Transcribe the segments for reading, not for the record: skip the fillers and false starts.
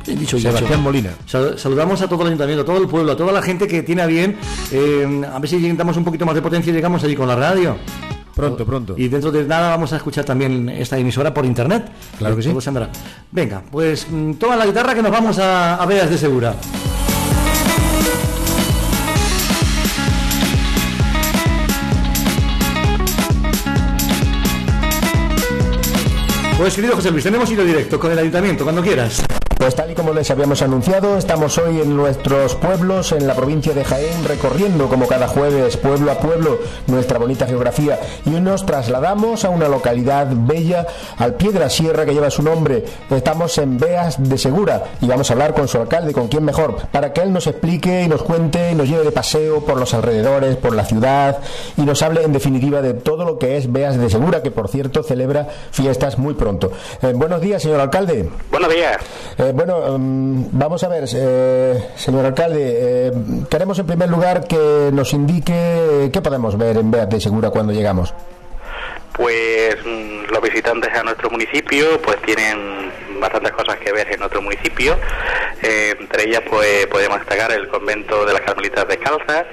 Dicho Sebastián Molina. Saludamos a todo el ayuntamiento, a todo el pueblo, a toda la gente que tiene a bien, a ver si intentamos un poquito más de potencia y llegamos allí con la radio. Pronto. Y dentro de nada vamos a escuchar también esta emisora por internet. Claro que sí. Todo se andará. Venga, pues toma la guitarra que nos vamos a Beas de Segura. Pues querido José Luis, tenemos hilo directo con el ayuntamiento, cuando quieras. Pues tal y como les habíamos anunciado, estamos hoy en nuestros pueblos, en la provincia de Jaén, recorriendo como cada jueves, pueblo a pueblo, nuestra bonita geografía. Y hoy nos trasladamos a una localidad bella, al pie de la sierra que lleva su nombre. Estamos en Beas de Segura y vamos a hablar con su alcalde, con quién mejor, para que él nos explique y nos cuente y nos lleve de paseo por los alrededores, por la ciudad y nos hable en definitiva de todo lo que es Beas de Segura, que por cierto celebra fiestas muy pronto. Buenos días, señor alcalde. Buenos días. Vamos a ver, señor alcalde, queremos en primer lugar que nos indique qué podemos ver en Beas de Segura cuando llegamos. Pues los visitantes a nuestro municipio pues tienen bastantes cosas que ver en nuestro municipio, entre ellas pues podemos destacar el convento de las Carmelitas Descalzas,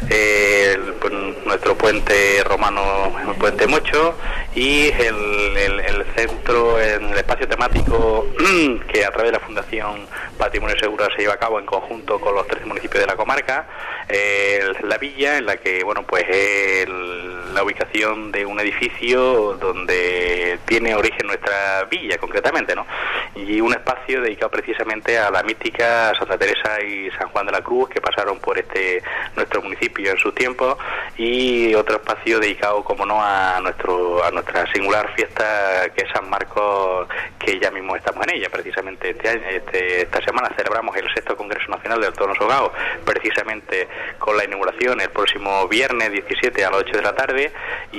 nuestro puente romano, el puente Mocho, y el centro, en el espacio temático que a través de la Fundación Patrimonio Segura se lleva a cabo en conjunto con los 13 municipios de la comarca, la villa, en la que la ubicación de un edificio donde tiene origen nuestra villa concretamente, ¿no? Y un espacio dedicado precisamente a la mística Santa Teresa y San Juan de la Cruz, que pasaron por nuestro municipio en sus tiempos, y otro espacio dedicado, como no, a nuestra singular fiesta que es San Marcos, que ya mismo estamos en ella. Precisamente esta semana celebramos el 6º Congreso Nacional del Toro Ensogado, precisamente con la inauguración el próximo viernes 17 a las 8 de la tarde,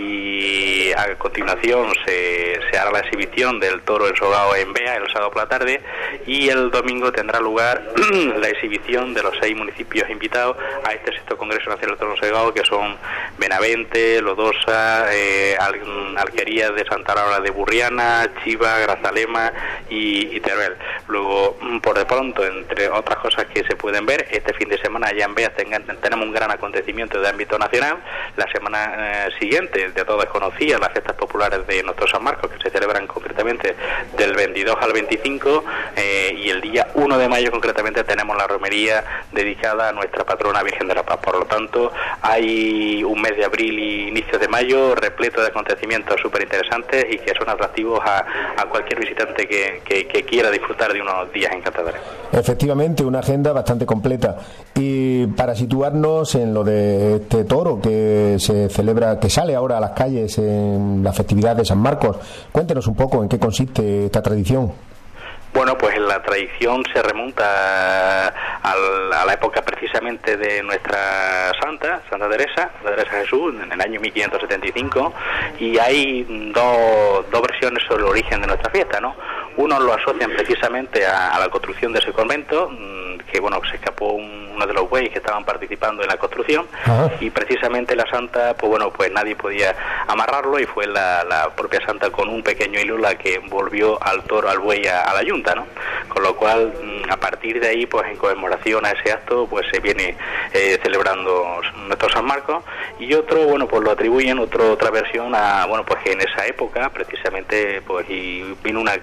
y a continuación se hará la exhibición del toro ensogado en Bea el sábado por la tarde, y el domingo tendrá lugar la exhibición de los 6 municipios invitados a este 6º Congreso Nacional del Toro Ensogado, que son Benavente, Lodosa, Alquerías de Santa Laura de Burriana, Chiva, Grazalema y Teruel. Luego, por de pronto, entre otras cosas que se pueden ver, este fin de semana allá en Beas tenemos un gran acontecimiento de ámbito nacional. La semana siguiente, de todos conocías, las fiestas populares de nuestro San Marcos, que se celebran concretamente del 22 al 25, y el día 1 de mayo concretamente tenemos la romería dedicada a nuestra patrona Virgen de la Paz. Por lo tanto, hay un mes de abril y inicios de mayo repleto de acontecimientos súper interesantes y que son atractivos a cualquier visitante que quiera disfrutar de unos días encantadores. Efectivamente, una agenda bastante completa. Y para situarnos en lo de este toro que se celebra, que sale ahora a las calles en la festividad de San Marcos, cuéntenos un poco en qué consiste esta tradición. Bueno, pues la tradición se remonta a la época precisamente de nuestra Santa Teresa Jesús, en el año 1575, y hay dos versiones sobre el origen de nuestra fiesta, ¿no? Unos lo asocian precisamente a la construcción de ese convento, que se escapó uno de los bueyes que estaban participando en la construcción. Ajá. Y precisamente la Santa, pues nadie podía amarrarlo, y fue la propia Santa con un pequeño hilo la que envolvió al toro, al buey, a la yunta, ¿no? Con lo cual, a partir de ahí, pues en conmemoración a ese acto, pues se viene celebrando nuestro San Marcos. Y otro, pues lo atribuyen, otra versión a, pues que en esa época precisamente, pues y vino una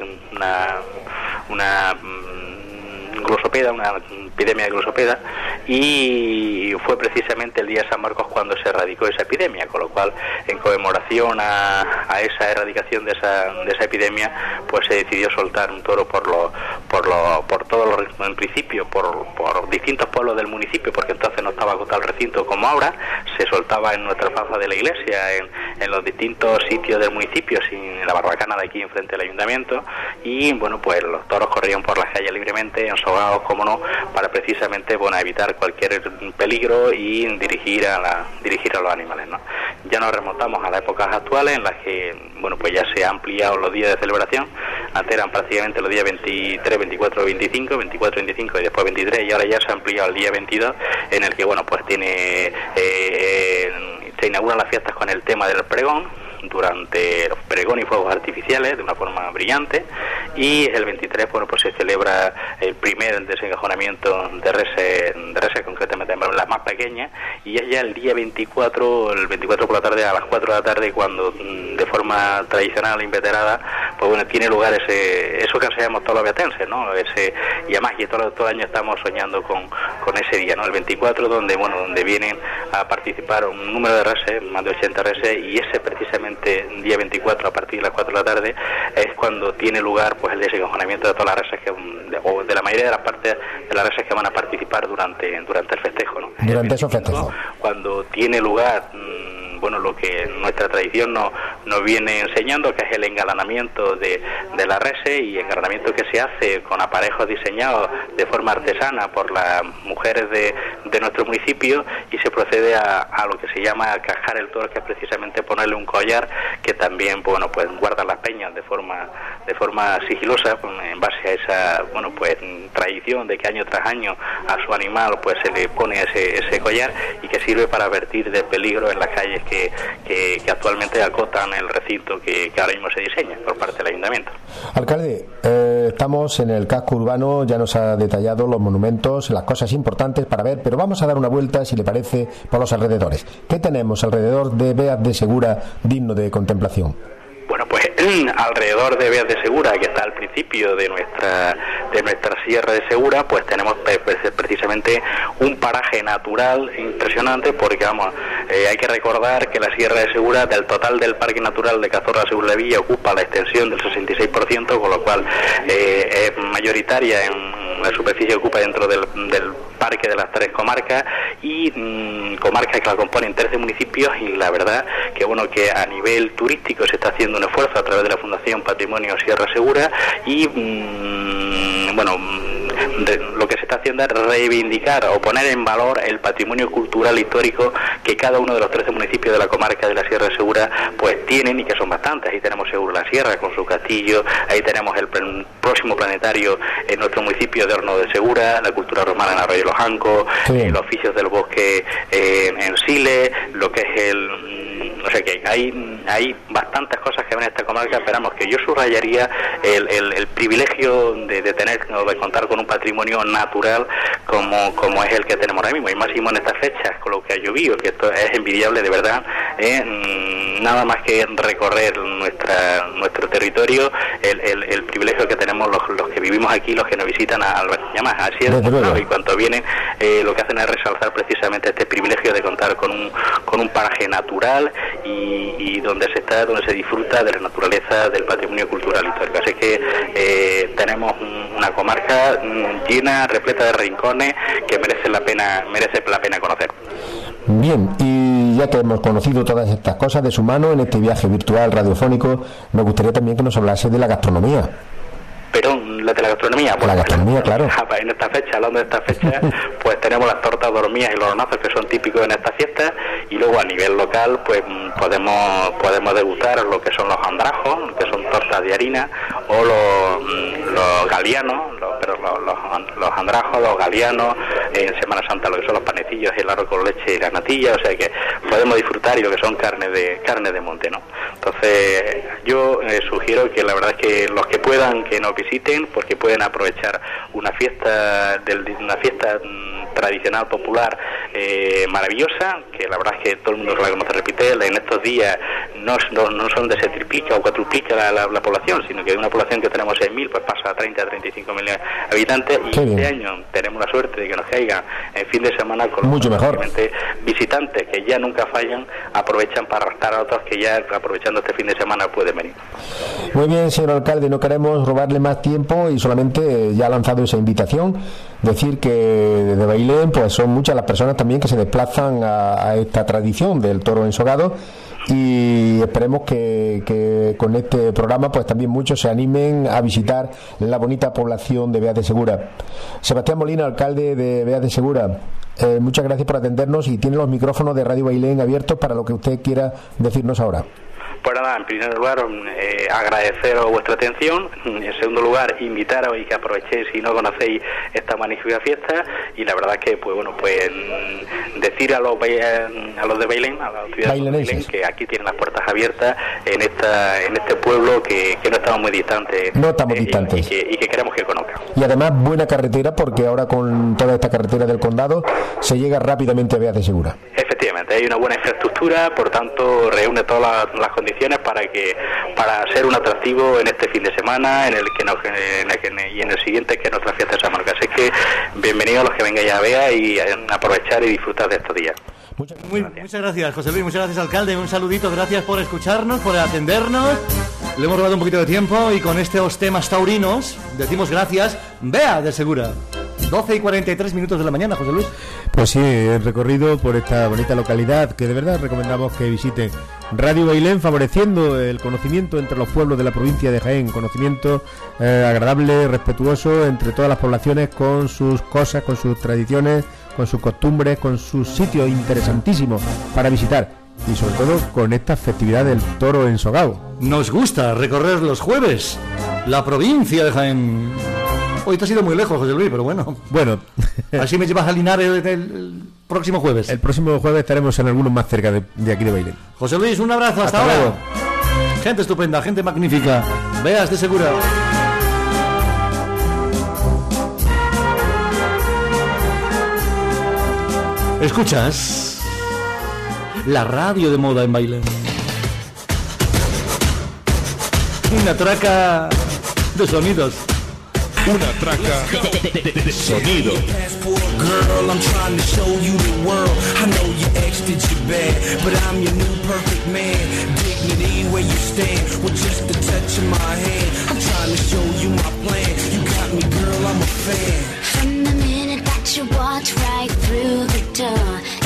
glosopeda, una epidemia de glosopeda, y fue precisamente el día de San Marcos cuando se erradicó esa epidemia, con lo cual, en conmemoración a esa erradicación de esa epidemia, pues se decidió soltar un toro por todos los, en principio por distintos pueblos del municipio, porque entonces no estaba acotado el recinto como ahora, se soltaba en nuestra plaza de la iglesia, en los distintos sitios del municipio, en la barbacana de aquí enfrente del ayuntamiento, y pues los toros corrían por las calles libremente, ensogados, como no, para precisamente evitar cualquier peligro y dirigir a los animales, ¿no? Ya nos remontamos a las épocas actuales en las que pues ya se han ampliado los días de celebración. Antes eran prácticamente los días 23, 24, 25 y después 23, y ahora ya se ha ampliado el día 22, en el que pues se inauguran las fiestas con el tema del pregón, durante los pregones y fuegos artificiales de una forma brillante, y el 23 pues se celebra el primer desencajonamiento de reses concretamente las más pequeñas, y es ya el día 24 por la tarde a las 4 de la tarde cuando de forma tradicional e inveterada pues bueno tiene lugar eso que ansiamos todos los beatenses, ¿no? Y además que todo el año estamos soñando con ese día, ¿no? El 24 donde vienen a participar un número de reses, más de 80 reses, y ese precisamente día 24 a partir de las 4 de la tarde es cuando tiene lugar pues el desencajonamiento de todas las reses o de la mayoría de las partes de las reses que van a participar durante el festejo, ¿no? Durante esos festejos. Cuando tiene lugar lo que nuestra tradición nos viene enseñando, que es el engalanamiento de la reses, y engalanamiento que se hace con aparejos diseñados de forma artesana por las mujeres de nuestro municipio, y se procede a lo que se llama cajar el toro, que es precisamente ponerle un collar que también pues guarda las peñas de forma sigilosa, en base a esa tradición de que año tras año a su animal pues se le pone ese collar, y que sirve para advertir de peligro en las calles que actualmente acotan el recinto que ahora mismo se diseña por parte del ayuntamiento. Alcalde, estamos en el casco urbano, ya nos ha detallado los monumentos, las cosas importantes para ver, pero vamos a dar una vuelta, si le parece, por los alrededores. ¿Qué tenemos alrededor de Beas de Segura digno de contemplación? Bueno, pues alrededor de Beas de Segura, que está al principio de nuestra Sierra de Segura, pues tenemos precisamente un paraje natural impresionante, porque hay que recordar que la Sierra de Segura, del total del Parque Natural de Cazorla-Segura-Villa, ocupa la extensión del 66%, con lo cual es mayoritaria en la superficie que ocupa dentro del parque de las 3 comarcas, y comarcas que la componen 13 municipios, y la verdad que que a nivel turístico se está haciendo un esfuerzo a través de la Fundación Patrimonio Sierra Segura, y lo que se está haciendo es reivindicar o poner en valor el patrimonio cultural histórico que cada uno de los 13 municipios de la comarca de la Sierra de Segura pues tienen, y que son bastantes. Ahí tenemos Segura la Sierra con su castillo, ahí tenemos el próximo planetario en nuestro municipio de Horno de Segura, la cultura romana en Arroyo Los Ancos, los oficios del bosque en Siles, lo que es que hay bastantes cosas que ven en esta comarca. Esperamos que yo subrayaría el privilegio de tener o de contar con un patrimonio natural como es el que tenemos ahora mismo, y máximo en estas fechas con lo que ha llovido, que esto es envidiable de verdad. Nada más que recorrer nuestro territorio, el privilegio que tenemos los que vivimos aquí, los que nos visitan así es, y cuanto vienen lo que hacen es resaltar precisamente este privilegio de contar con un paraje natural y donde se disfruta de la naturaleza, del patrimonio cultural histórico. Así que tenemos una comarca llena, repleta de rincones que merece la pena conocer. Bien, y ya que hemos conocido todas estas cosas de su mano en este viaje virtual radiofónico, me gustaría también que nos hablase de la gastronomía. Pero la de la gastronomía, la gastronomía, claro. En esta fecha, hablando de esta fecha, pues tenemos las tortas dormidas y los hornazos que son típicos en esta fiesta, y luego a nivel local pues podemos degustar lo que son los andrajos, que son tortas de harina, o los galianos, los andrajos, los galianos, en Semana Santa lo que son los panecillos y el arroz con leche y la natilla, o sea que podemos disfrutar, y lo que son carne de monte, ¿no? Entonces yo sugiero que la verdad es que los que puedan que nos visiten, porque pueden aprovechar una fiesta tradicional popular maravillosa, que la verdad es que todo el mundo la conoce, repite, en estos días no son de se triplica o cuatruplica la población, sino que de una población que tenemos 6.000 pues pasa a 30 a 35.000 habitantes, y este año tenemos la suerte de que nos caigan en fin de semana con mucho mejor visitantes que ya nunca fallan, aprovechan para arrastrar a otros que ya aprovechando este fin de semana pueden venir. Muy bien, señor alcalde, no queremos robarle más tiempo y solamente ya ha lanzado esa invitación, decir que desde Bailén pues son muchas las personas también que se desplazan a esta tradición del toro ensogado, y esperemos que con este programa pues también muchos se animen a visitar la bonita población de Beas de Segura. Sebastián Molina, alcalde de Beas de Segura, muchas gracias por atendernos, y tiene los micrófonos de Radio Bailén abiertos para lo que usted quiera decirnos ahora. Pues nada, en primer lugar, agradeceros vuestra atención. En segundo lugar, invitaros y que aprovechéis si no conocéis esta magnífica fiesta. Y la verdad es que, pues bueno, pues decir a los de Bailén, a la actividad de Bailén, que aquí tienen las puertas abiertas en este pueblo que no estamos muy distantes. No estamos distantes. Y que queremos que conozcan. Y además, buena carretera, porque ahora con toda esta carretera del condado se llega rápidamente a Beas de Segura. Efectivamente, hay una buena infraestructura, por tanto reúne todas las condiciones para ser un atractivo en este fin de semana, y en el siguiente, que es nuestra fiesta de San Marcos. Así que bienvenidos a los que vengáis a Beas y a aprovechar y disfrutar de estos días. Muchas gracias, José Luis, muchas gracias, alcalde, un saludito, gracias por escucharnos, por atendernos. Le hemos robado un poquito de tiempo y con estos temas taurinos decimos gracias. Beas de Segura. 12:43 de la mañana, José Luis. Pues sí, el recorrido por esta bonita localidad que de verdad recomendamos que visiten. Radio Bailén, favoreciendo el conocimiento entre los pueblos de la provincia de Jaén, conocimiento agradable, respetuoso entre todas las poblaciones, con sus cosas, con sus tradiciones, con sus costumbres, con sus sitios interesantísimos para visitar. Y sobre todo con esta festividad del toro ensogado. Nos gusta recorrer los jueves la provincia de Jaén. Hoy te has ido muy lejos, José Luis, pero bueno. Así me llevas a Linares el próximo jueves. El próximo jueves estaremos en algunos más cerca de aquí de Bailén. José Luis, un abrazo, hasta ahora. Luego. Gente estupenda, gente magnífica. Beas de Segura. Escuchas la radio de moda en Bailén. Una traca de sonidos. Una traca de sonido. Girl, I'm trying to show you the world. I know your ex did you bad, but I'm your new perfect man. Dignity where you stand, with just a touch of my hand. I'm trying to show you my plan. You got me, girl, I'm a fan. From the minute that you walked right through the door,